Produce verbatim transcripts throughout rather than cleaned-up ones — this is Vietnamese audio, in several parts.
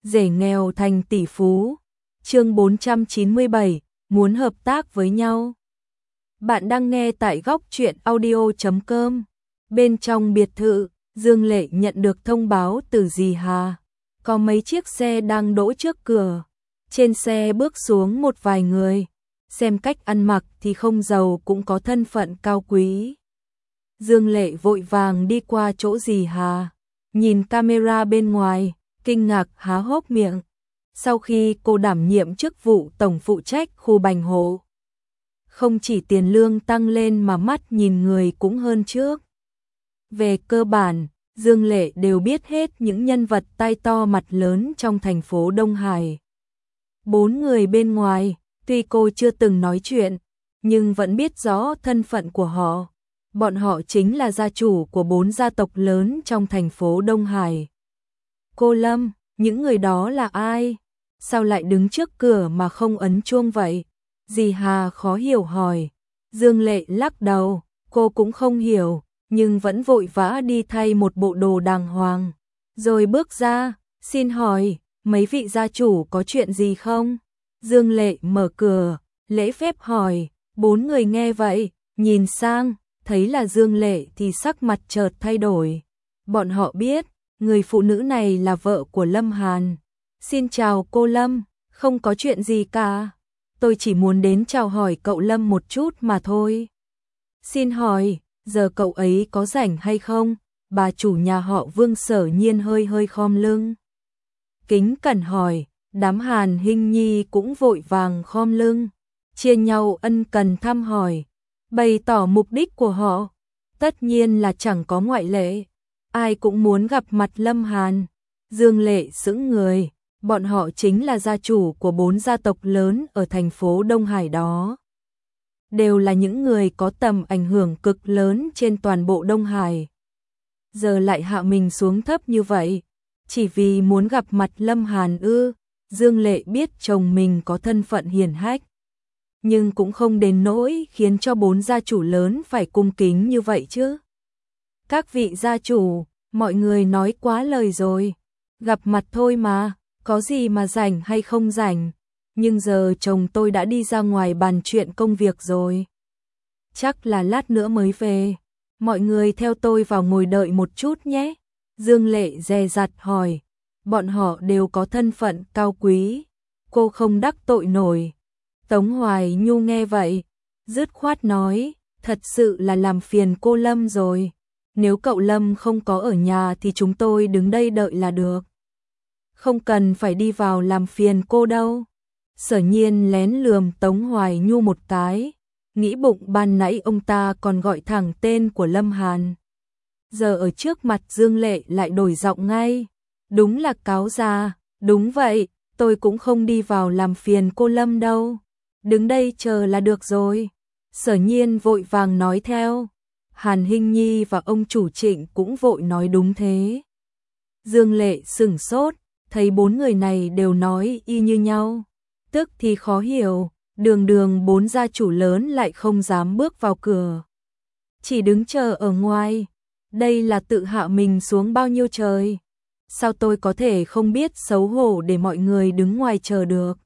rể nghèo thành tỷ phú. Chương bốn trăm chín mươi bảy, muốn hợp tác với nhau. Bạn đang nghe tại góc truyện audio chấm com. Bên trong biệt thự, Dương Lệ nhận được thông báo từ dì Hà. Có mấy chiếc xe đang đỗ trước cửa. Trên xe bước xuống một vài người. Xem cách ăn mặc thì không giàu cũng có thân phận cao quý. Dương Lệ vội vàng đi qua chỗ dì Hà. Nhìn camera bên ngoài, kinh ngạc há hốc miệng. Sau khi cô đảm nhiệm chức vụ tổng phụ trách khu Bành Hộ, không chỉ tiền lương tăng lên mà mắt nhìn người cũng hơn trước. Về cơ bản, Dương Lệ đều biết hết những nhân vật tai to mặt lớn trong thành phố Đông Hải. Bốn người bên ngoài, tuy cô chưa từng nói chuyện, nhưng vẫn biết rõ thân phận của họ. Bọn họ chính là gia chủ của bốn gia tộc lớn trong thành phố Đông Hải. Cô Lâm, những người đó là ai? Sao lại đứng trước cửa mà không ấn chuông vậy? Dì Hà khó hiểu hỏi. Dương Lệ lắc đầu, cô cũng không hiểu, nhưng vẫn vội vã đi thay một bộ đồ đàng hoàng. Rồi bước ra, xin hỏi, mấy vị gia chủ có chuyện gì không? Dương Lệ mở cửa, lễ phép hỏi. Bốn người nghe vậy, nhìn sang, thấy là Dương Lệ thì sắc mặt chợt thay đổi. Bọn họ biết, người phụ nữ này là vợ của Lâm Hàn. Xin chào cô Lâm, không có chuyện gì cả. Tôi chỉ muốn đến chào hỏi cậu Lâm một chút mà thôi. Xin hỏi, giờ cậu ấy có rảnh hay không? Bà chủ nhà họ Vương Sở Nhiên hơi hơi khom lưng. Kính cẩn hỏi, đám Hàn Hinh Nhi cũng vội vàng khom lưng, chia nhau ân cần thăm hỏi, bày tỏ mục đích của họ. Tất nhiên là chẳng có ngoại lệ, ai cũng muốn gặp mặt Lâm Hàn. Dương Lệ sững người, bọn họ chính là gia chủ của bốn gia tộc lớn ở thành phố Đông Hải đó. Đều là những người có tầm ảnh hưởng cực lớn trên toàn bộ Đông Hải. Giờ lại hạ mình xuống thấp như vậy, chỉ vì muốn gặp mặt Lâm Hàn ư? Dương Lệ biết chồng mình có thân phận hiển hách, nhưng cũng không đến nỗi khiến cho bốn gia chủ lớn phải cung kính như vậy chứ. Các vị gia chủ, mọi người nói quá lời rồi. Gặp mặt thôi mà, có gì mà rảnh hay không rảnh. Nhưng giờ chồng tôi đã đi ra ngoài bàn chuyện công việc rồi. Chắc là lát nữa mới về. Mọi người theo tôi vào ngồi đợi một chút nhé. Dương Lệ dè dặt hỏi. Bọn họ đều có thân phận cao quý. Cô không đắc tội nổi. Tống Hoài Nhu nghe vậy, dứt khoát nói, thật sự là làm phiền cô Lâm rồi. Nếu cậu Lâm không có ở nhà thì chúng tôi đứng đây đợi là được. Không cần phải đi vào làm phiền cô đâu. Sở Nhiên lén lườm Tống Hoài Nhu một cái, nghĩ bụng ban nãy ông ta còn gọi thẳng tên của Lâm Hàn. Giờ ở trước mặt Dương Lệ lại đổi giọng ngay. Đúng là cáo già, đúng vậy, tôi cũng không đi vào làm phiền cô Lâm đâu. Đứng đây chờ là được rồi. Sở Nhiên vội vàng nói theo. Hàn Hinh Nhi và ông chủ Trịnh cũng vội nói đúng thế. Dương Lệ sửng sốt, thấy bốn người này đều nói y như nhau. Tức thì khó hiểu, đường đường bốn gia chủ lớn lại không dám bước vào cửa. Chỉ đứng chờ ở ngoài. Đây là tự hạ mình xuống bao nhiêu trời. Sao tôi có thể không biết xấu hổ để mọi người đứng ngoài chờ được?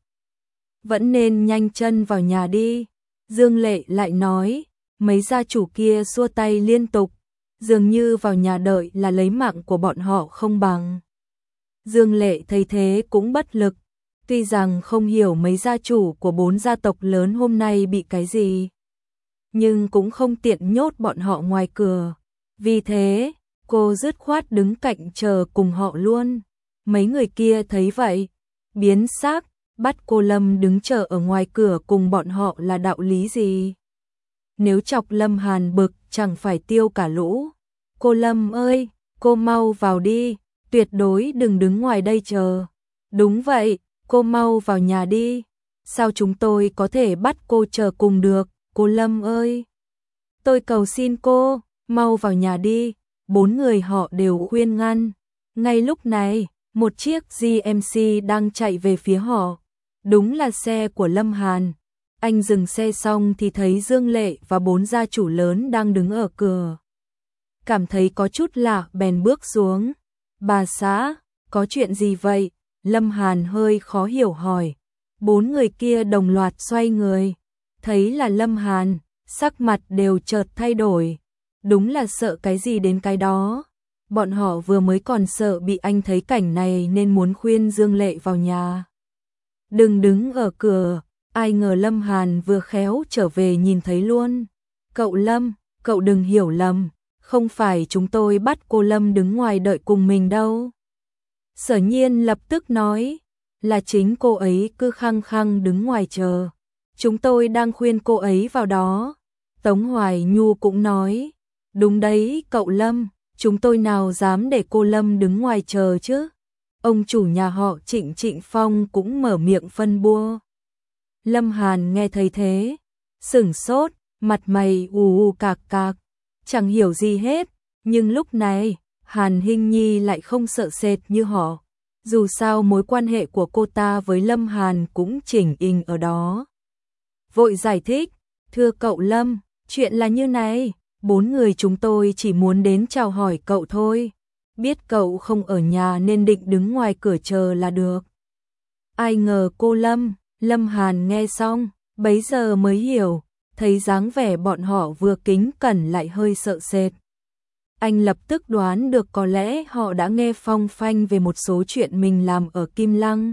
Vẫn nên nhanh chân vào nhà đi. Dương Lệ lại nói, mấy gia chủ kia xua tay liên tục, dường như vào nhà đợi là lấy mạng của bọn họ không bằng. Dương Lệ thấy thế cũng bất lực, tuy rằng không hiểu mấy gia chủ của bốn gia tộc lớn hôm nay bị cái gì, nhưng cũng không tiện nhốt bọn họ ngoài cửa. Vì thế, cô dứt khoát đứng cạnh chờ cùng họ luôn. Mấy người kia thấy vậy, biến sắc, bắt cô Lâm đứng chờ ở ngoài cửa cùng bọn họ là đạo lý gì? Nếu chọc Lâm Hàn bực chẳng phải tiêu cả lũ. Cô Lâm ơi, cô mau vào đi, tuyệt đối đừng đứng ngoài đây chờ. Đúng vậy, cô mau vào nhà đi. Sao chúng tôi có thể bắt cô chờ cùng được, cô Lâm ơi? Tôi cầu xin cô, mau vào nhà đi. Bốn người họ đều khuyên ngăn. Ngay lúc này, một chiếc giê em xê đang chạy về phía họ. Đúng là xe của Lâm Hàn. Anh dừng xe xong thì thấy Dương Lệ và bốn gia chủ lớn đang đứng ở cửa. Cảm thấy có chút lạ bèn bước xuống. Bà xã, có chuyện gì vậy? Lâm Hàn hơi khó hiểu hỏi. Bốn người kia đồng loạt xoay người, thấy là Lâm Hàn, sắc mặt đều chợt thay đổi. Đúng là sợ cái gì đến cái đó. Bọn họ vừa mới còn sợ bị anh thấy cảnh này nên muốn khuyên Dương Lệ vào nhà. Đừng đứng ở cửa, ai ngờ Lâm Hàn vừa khéo trở về nhìn thấy luôn. Cậu Lâm, cậu đừng hiểu lầm, không phải chúng tôi bắt cô Lâm đứng ngoài đợi cùng mình đâu. Sở Nhiên lập tức nói, là chính cô ấy cứ khăng khăng đứng ngoài chờ. Chúng tôi đang khuyên cô ấy vào đó. Tống Hoài Nhu cũng nói, đúng đấy cậu Lâm, chúng tôi nào dám để cô Lâm đứng ngoài chờ chứ. Ông chủ nhà họ Trịnh Trịnh Phong cũng mở miệng phân bua. Lâm Hàn nghe thấy thế, sửng sốt, mặt mày ù ù cạc cạc, chẳng hiểu gì hết. Nhưng lúc này, Hàn Hinh Nhi lại không sợ sệt như họ. Dù sao mối quan hệ của cô ta với Lâm Hàn cũng chỉnh in ở đó. Vội giải thích, thưa cậu Lâm, chuyện là như này, bốn người chúng tôi chỉ muốn đến chào hỏi cậu thôi. Biết cậu không ở nhà nên định đứng ngoài cửa chờ là được. Ai ngờ cô Lâm, Lâm Hàn nghe xong, bấy giờ mới hiểu, thấy dáng vẻ bọn họ vừa kính cẩn lại hơi sợ sệt. Anh lập tức đoán được có lẽ họ đã nghe phong phanh về một số chuyện mình làm ở Kim Lăng.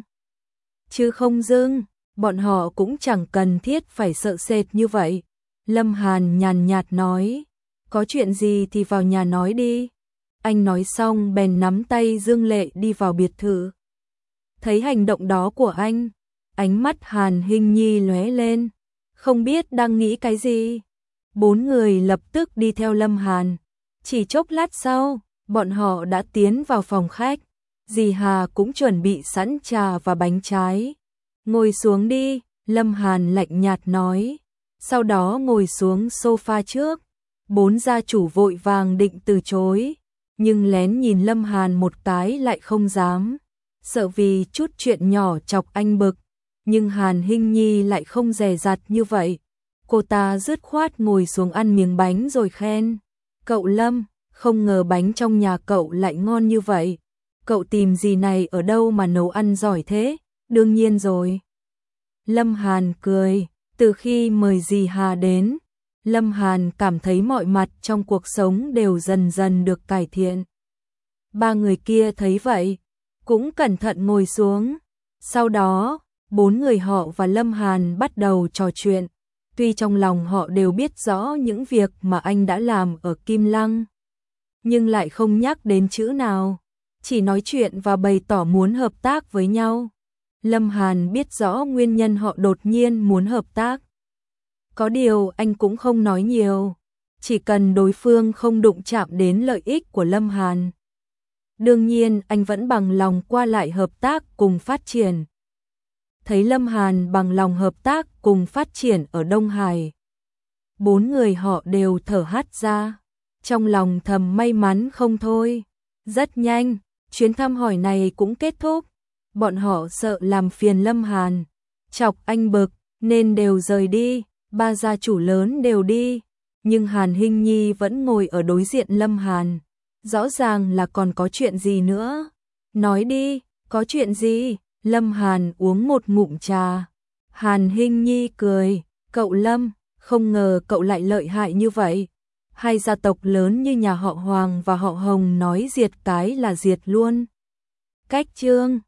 Chứ không dưng, bọn họ cũng chẳng cần thiết phải sợ sệt như vậy. Lâm Hàn nhàn nhạt nói, có chuyện gì thì vào nhà nói đi. Anh nói xong bèn nắm tay Dương Lệ đi vào biệt thự. Thấy hành động đó của anh, ánh mắt Hàn Hinh Nhi lóe lên, không biết đang nghĩ cái gì. Bốn người lập tức đi theo Lâm Hàn. Chỉ chốc lát sau, bọn họ đã tiến vào phòng khách. Dì Hà cũng chuẩn bị sẵn trà và bánh trái. Ngồi xuống đi, Lâm Hàn lạnh nhạt nói. Sau đó ngồi xuống sofa trước. Bốn gia chủ vội vàng định từ chối, nhưng lén nhìn Lâm Hàn một cái lại không dám. Sợ vì chút chuyện nhỏ chọc anh bực. Nhưng Hàn Hinh Nhi lại không dè dặt như vậy. Cô ta dứt khoát ngồi xuống ăn miếng bánh rồi khen. Cậu Lâm, không ngờ bánh trong nhà cậu lại ngon như vậy. Cậu tìm gì này ở đâu mà nấu ăn giỏi thế? Đương nhiên rồi. Lâm Hàn cười, từ khi mời dì Hà đến, Lâm Hàn cảm thấy mọi mặt trong cuộc sống đều dần dần được cải thiện. Ba người kia thấy vậy, cũng cẩn thận ngồi xuống. Sau đó, bốn người họ và Lâm Hàn bắt đầu trò chuyện. Tuy trong lòng họ đều biết rõ những việc mà anh đã làm ở Kim Lăng, nhưng lại không nhắc đến chữ nào, chỉ nói chuyện và bày tỏ muốn hợp tác với nhau. Lâm Hàn biết rõ nguyên nhân họ đột nhiên muốn hợp tác. Có điều anh cũng không nói nhiều, chỉ cần đối phương không đụng chạm đến lợi ích của Lâm Hàn. Đương nhiên anh vẫn bằng lòng qua lại hợp tác cùng phát triển. Thấy Lâm Hàn bằng lòng hợp tác cùng phát triển ở Đông Hải, bốn người họ đều thở hắt ra, trong lòng thầm may mắn không thôi. Rất nhanh, chuyến thăm hỏi này cũng kết thúc. Bọn họ sợ làm phiền Lâm Hàn, chọc anh bực, nên đều rời đi. Ba gia chủ lớn đều đi, nhưng Hàn Hinh Nhi vẫn ngồi ở đối diện Lâm Hàn. Rõ ràng là còn có chuyện gì nữa. Nói đi, có chuyện gì? Lâm Hàn uống một ngụm trà. Hàn Hinh Nhi cười, cậu Lâm, không ngờ cậu lại lợi hại như vậy. Hai gia tộc lớn như nhà họ Hoàng và họ Hồng nói diệt cái là diệt luôn. Cách chương